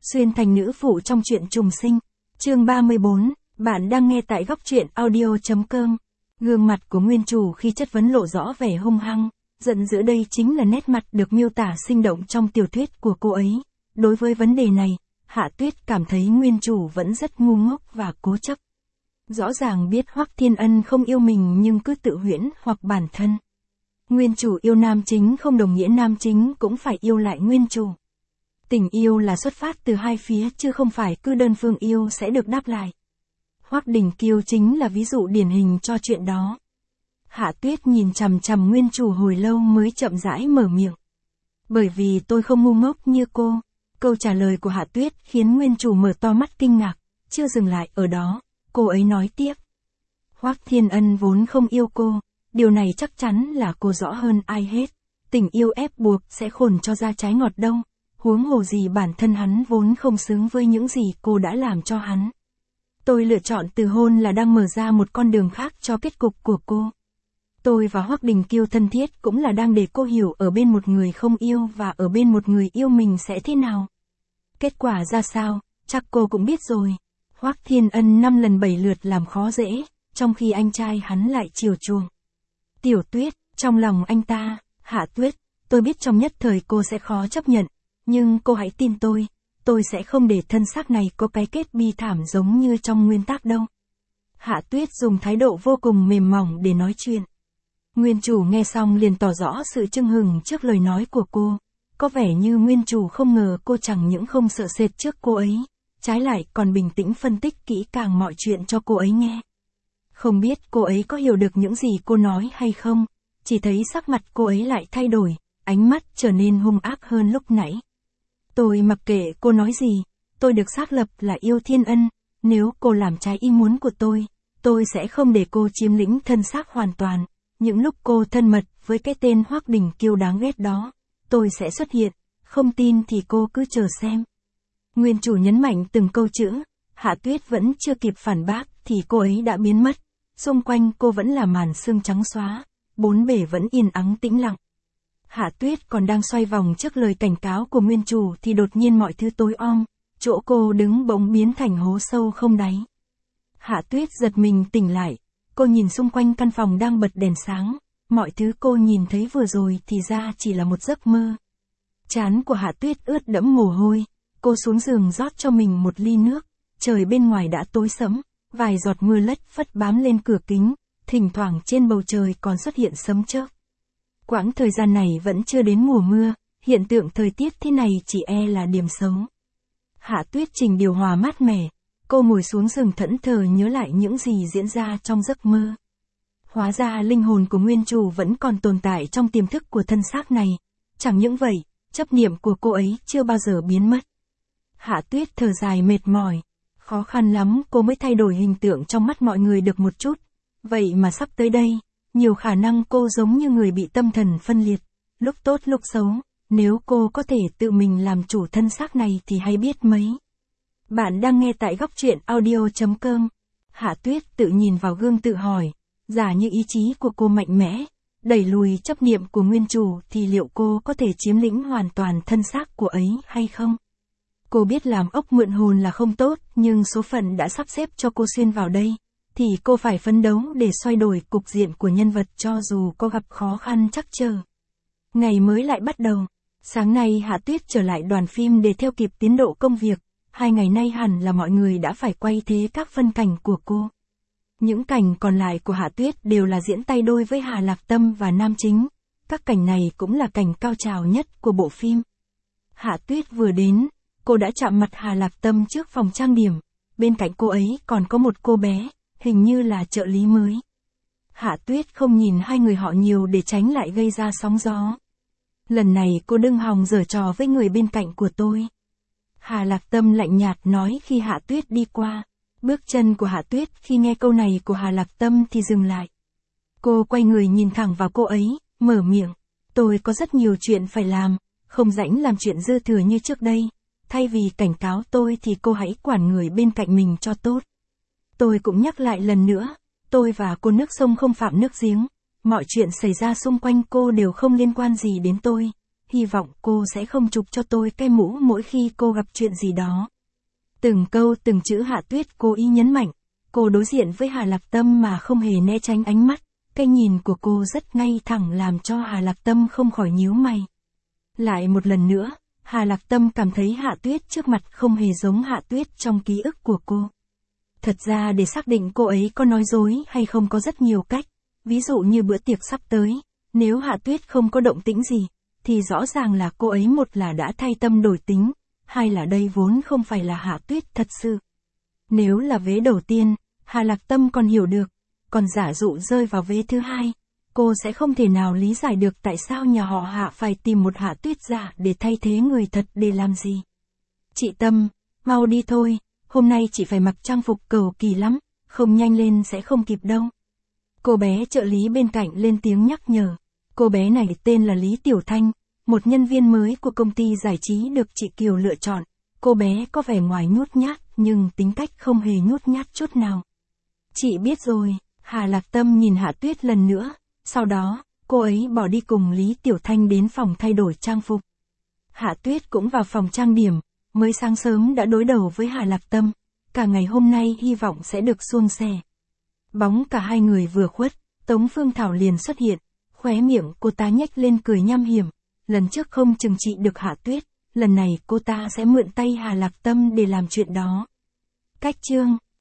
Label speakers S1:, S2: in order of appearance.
S1: xuyên thành nữ phụ trong truyện trùng sinh. Chương 34, bạn đang nghe tại góc truyện audio.com. Gương mặt của nguyên chủ khi chất vấn lộ rõ vẻ hung hăng, giận dữ, đây chính là nét mặt được miêu tả sinh động trong tiểu thuyết của cô ấy. Đối với vấn đề này, Hạ Tuyết cảm thấy nguyên chủ vẫn rất ngu ngốc và cố chấp. Rõ ràng biết Hoắc Thiên Ân không yêu mình nhưng cứ tự huyễn hoặc bản thân. Nguyên chủ yêu nam chính không đồng nghĩa nam chính cũng phải yêu lại nguyên chủ. Tình yêu là xuất phát từ hai phía chứ không phải cứ đơn phương yêu sẽ được đáp lại. Hoắc Đình Kiêu chính là ví dụ điển hình cho chuyện đó. Hạ Tuyết nhìn chằm chằm nguyên chủ hồi lâu mới chậm rãi mở miệng. Bởi vì tôi không ngu ngốc như cô. Câu trả lời của Hạ Tuyết khiến nguyên chủ mở to mắt kinh ngạc, chưa dừng lại ở đó, cô ấy nói tiếp. Hoắc Thiên Ân vốn không yêu cô, điều này chắc chắn là cô rõ hơn ai hết. Tình yêu ép buộc sẽ khổn cho ra trái ngọt đâu, huống hồ gì bản thân hắn vốn không xứng với những gì cô đã làm cho hắn. Tôi lựa chọn từ hôn là đang mở ra một con đường khác cho kết cục của cô. Tôi và Hoắc Đình Kiêu thân thiết cũng là đang để cô hiểu ở bên một người không yêu và ở bên một người yêu mình sẽ thế nào. Kết quả ra sao, chắc cô cũng biết rồi. Hoắc Thiên Ân 5 lần 7 lượt làm khó dễ, trong khi anh trai hắn lại chiều chuộng. Tiểu Tuyết, trong lòng anh ta, Hạ Tuyết, tôi biết trong nhất thời cô sẽ khó chấp nhận, nhưng cô hãy tin tôi sẽ không để thân xác này có cái kết bi thảm giống như trong nguyên tắc đâu. Hạ Tuyết dùng thái độ vô cùng mềm mỏng để nói chuyện. Nguyên chủ nghe xong liền tỏ rõ sự chưng hừng trước lời nói của cô. Có vẻ như nguyên chủ không ngờ cô chẳng những không sợ sệt trước cô ấy, trái lại còn bình tĩnh phân tích kỹ càng mọi chuyện cho cô ấy nghe. Không biết cô ấy có hiểu được những gì cô nói hay không, chỉ thấy sắc mặt cô ấy lại thay đổi, ánh mắt trở nên hung ác hơn lúc nãy. Tôi mặc kệ cô nói gì, tôi được xác lập là yêu Thiên Ân, nếu cô làm trái ý muốn của tôi sẽ không để cô chiếm lĩnh thân xác hoàn toàn. Những lúc cô thân mật với cái tên Hoắc Đình Kiêu đáng ghét đó, tôi sẽ xuất hiện, không tin thì cô cứ chờ xem. Nguyên chủ nhấn mạnh từng câu chữ, Hạ Tuyết vẫn chưa kịp phản bác thì cô ấy đã biến mất, xung quanh cô vẫn là màn sương trắng xóa, bốn bể vẫn yên ắng tĩnh lặng. Hạ Tuyết còn đang xoay vòng trước lời cảnh cáo của nguyên chủ thì đột nhiên mọi thứ tối om, chỗ cô đứng bỗng biến thành hố sâu không đáy. Hạ Tuyết giật mình tỉnh lại, cô nhìn xung quanh căn phòng đang bật đèn sáng, mọi thứ cô nhìn thấy vừa rồi thì ra chỉ là một giấc mơ. Trán của Hạ Tuyết ướt đẫm mồ hôi, cô xuống giường rót cho mình một ly nước, trời bên ngoài đã tối sẫm, vài giọt mưa lất phất bám lên cửa kính, thỉnh thoảng trên bầu trời còn xuất hiện sấm chớp. Quãng thời gian này vẫn chưa đến mùa mưa, hiện tượng thời tiết thế này chỉ e là điểm xấu. Hạ Tuyết chỉnh điều hòa mát mẻ, cô ngồi xuống giường thẫn thờ nhớ lại những gì diễn ra trong giấc mơ. Hóa ra linh hồn của nguyên chủ vẫn còn tồn tại trong tiềm thức của thân xác này, chẳng những vậy, chấp niệm của cô ấy chưa bao giờ biến mất. Hạ Tuyết thở dài mệt mỏi, khó khăn lắm cô mới thay đổi hình tượng trong mắt mọi người được một chút, vậy mà sắp tới đây, nhiều khả năng cô giống như người bị tâm thần phân liệt, lúc tốt lúc xấu, nếu cô có thể tự mình làm chủ thân xác này thì hay biết mấy. Bạn đang nghe tại góc truyện audio.com. Hạ Tuyết tự nhìn vào gương tự hỏi, giả như ý chí của cô mạnh mẽ, đẩy lùi chấp niệm của nguyên chủ thì liệu cô có thể chiếm lĩnh hoàn toàn thân xác của ấy hay không? Cô biết làm ốc mượn hồn là không tốt, nhưng số phận đã sắp xếp cho cô xuyên vào đây, thì cô phải phấn đấu để xoay đổi cục diện của nhân vật cho dù có gặp khó khăn trắc trở. Ngày mới lại bắt đầu. Sáng nay Hạ Tuyết trở lại đoàn phim để theo kịp tiến độ công việc. 2 ngày nay hẳn là mọi người đã phải quay thế các phân cảnh của cô. Những cảnh còn lại của Hạ Tuyết đều là diễn tay đôi với Hà Lạc Tâm và nam chính. Các cảnh này cũng là cảnh cao trào nhất của bộ phim. Hạ Tuyết vừa đến, cô đã chạm mặt Hà Lạc Tâm trước phòng trang điểm. Bên cạnh cô ấy còn có một cô bé, hình như là trợ lý mới. Hạ Tuyết không nhìn hai người họ nhiều để tránh lại gây ra sóng gió. Lần này cô đừng hòng giở trò với người bên cạnh của tôi. Hà Lạc Tâm lạnh nhạt nói khi Hạ Tuyết đi qua. Bước chân của Hạ Tuyết khi nghe câu này của Hà Lạc Tâm thì dừng lại. Cô quay người nhìn thẳng vào cô ấy, mở miệng. Tôi có rất nhiều chuyện phải làm, không rảnh làm chuyện dư thừa như trước đây. Thay vì cảnh cáo tôi thì cô hãy quản người bên cạnh mình cho tốt. Tôi cũng nhắc lại lần nữa, tôi và cô nước sông không phạm nước giếng. Mọi chuyện xảy ra xung quanh cô đều không liên quan gì đến tôi. hy vọng cô sẽ không chụp cho tôi cái mũ mỗi khi cô gặp chuyện gì đó. Từng câu từng chữ Hạ Tuyết cố ý nhấn mạnh. Cô đối diện với Hà Lạc Tâm mà không hề né tránh ánh mắt. Cái nhìn của cô rất ngay thẳng làm cho Hà Lạc Tâm không khỏi nhíu mày. Lại một lần nữa, Hà Lạc Tâm cảm thấy Hạ Tuyết trước mặt không hề giống Hạ Tuyết trong ký ức của cô. Thật ra để xác định cô ấy có nói dối hay không có rất nhiều cách. Ví dụ như bữa tiệc sắp tới, nếu Hạ Tuyết không có động tĩnh gì, thì rõ ràng là cô ấy một là đã thay tâm đổi tính, hai là đây vốn không phải là Hạ Tuyết thật sự. Nếu là vế đầu tiên, Hà Lạc Tâm còn hiểu được, còn giả dụ rơi vào vế thứ hai, cô sẽ không thể nào lý giải được tại sao nhà họ Hạ phải tìm một Hạ Tuyết giả để thay thế người thật để làm gì. Chị Tâm, mau đi thôi, hôm nay chị phải mặc trang phục cầu kỳ lắm, không nhanh lên sẽ không kịp đâu. Cô bé trợ lý bên cạnh lên tiếng nhắc nhở. Cô bé này tên là Lý Tiểu Thanh, một nhân viên mới của công ty giải trí được chị Kiều lựa chọn. Cô bé có vẻ ngoài nhút nhát, nhưng tính cách không hề nhút nhát chút nào. Chị biết rồi, Hà Lạc Tâm nhìn Hạ Tuyết lần nữa, sau đó, cô ấy bỏ đi cùng Lý Tiểu Thanh đến phòng thay đổi trang phục. Hạ Tuyết cũng vào phòng trang điểm, mới sáng sớm đã đối đầu với Hà Lạc Tâm, cả ngày hôm nay hy vọng sẽ được suôn sẻ. Bóng cả hai người vừa khuất, Tống Phương Thảo liền xuất hiện, khóe miệng cô ta nhếch lên cười nham hiểm, lần trước không trừng trị được Hạ Tuyết, lần này cô ta sẽ mượn tay Hà Lạc Tâm để làm chuyện đó. Cách chương